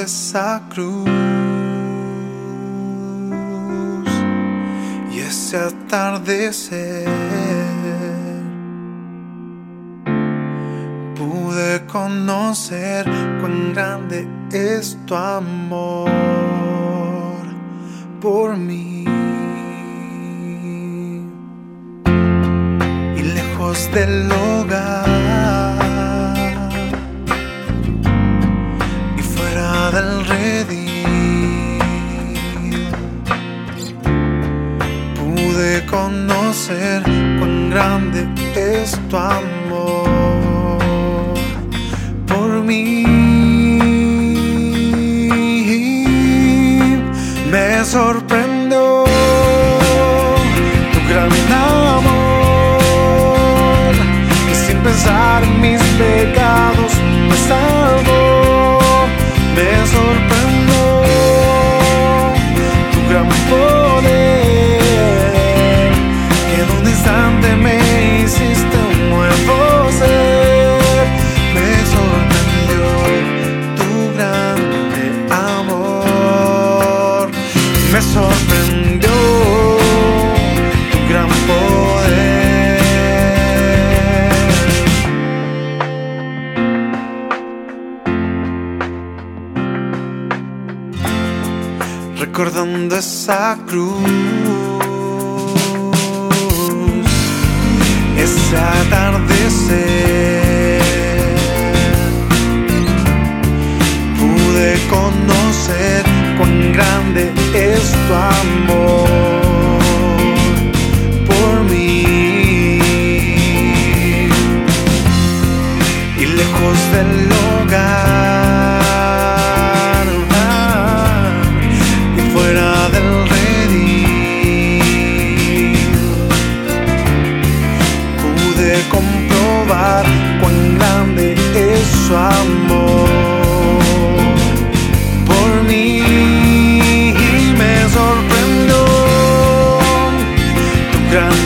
esa cruz y ese atardecer, pude conocer cuán grande es tu amor por mí. Y lejos del hogar y fuera del redil, pude conocer cuán grande es tu amor por mí. Me sorprendió tu gran amor, que sin pensar en mis pecados me salvó. Me sorprendió tu gran poder, que en un instante me hiciste un nuevo ser. Me sorprendió tu grande amor. Me sorprendió tu gran poder. Recordando esa cruz, ese atardecer, pude conocer cuán grande es tu amor por mí. Y lejos del hogar y fuera del redil, pude comprobar cuán grande es su amor por mí. Me sorprendió tu gran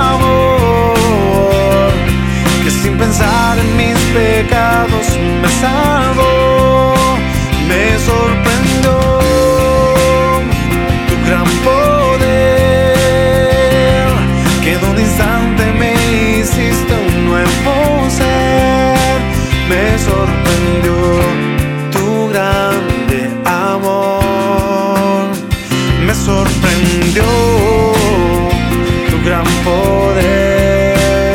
amor, que sin pensar en mis pecados me salvó. Me sorprendió tu gran poder, que en un instante me hiciste un nuevo ser. Me sorprendió tu grande amor. Me sorprendió tu gran poder.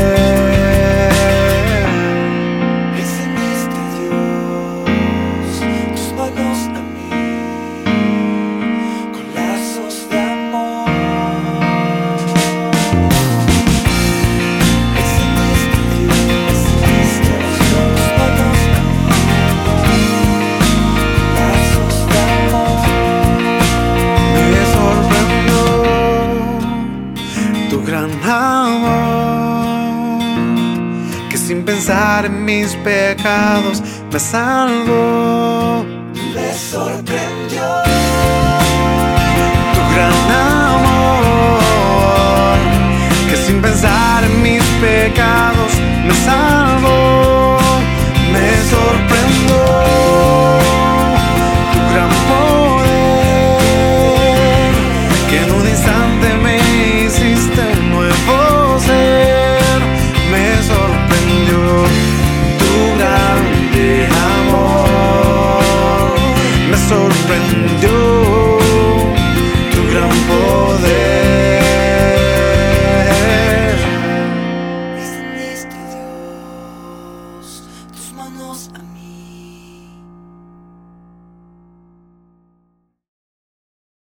Extendiste, Dios, tus manos a mí con lazos de amor. Extendiste, Dios, tus manos a mí con lazos de amor. Me sorprendió tu gran amor, que sin pensar en mis pecados me salvó. Me sorprendió Tu gran amor, que sin pensar en mis pecados me salvó. Me sorprendió tu gran poder, que en un instante me hiciste un nuevo ser. Me sorprendió tu grande amor. Me sorprendió tu gran poder. Extendiste, Dios, tus manos a mí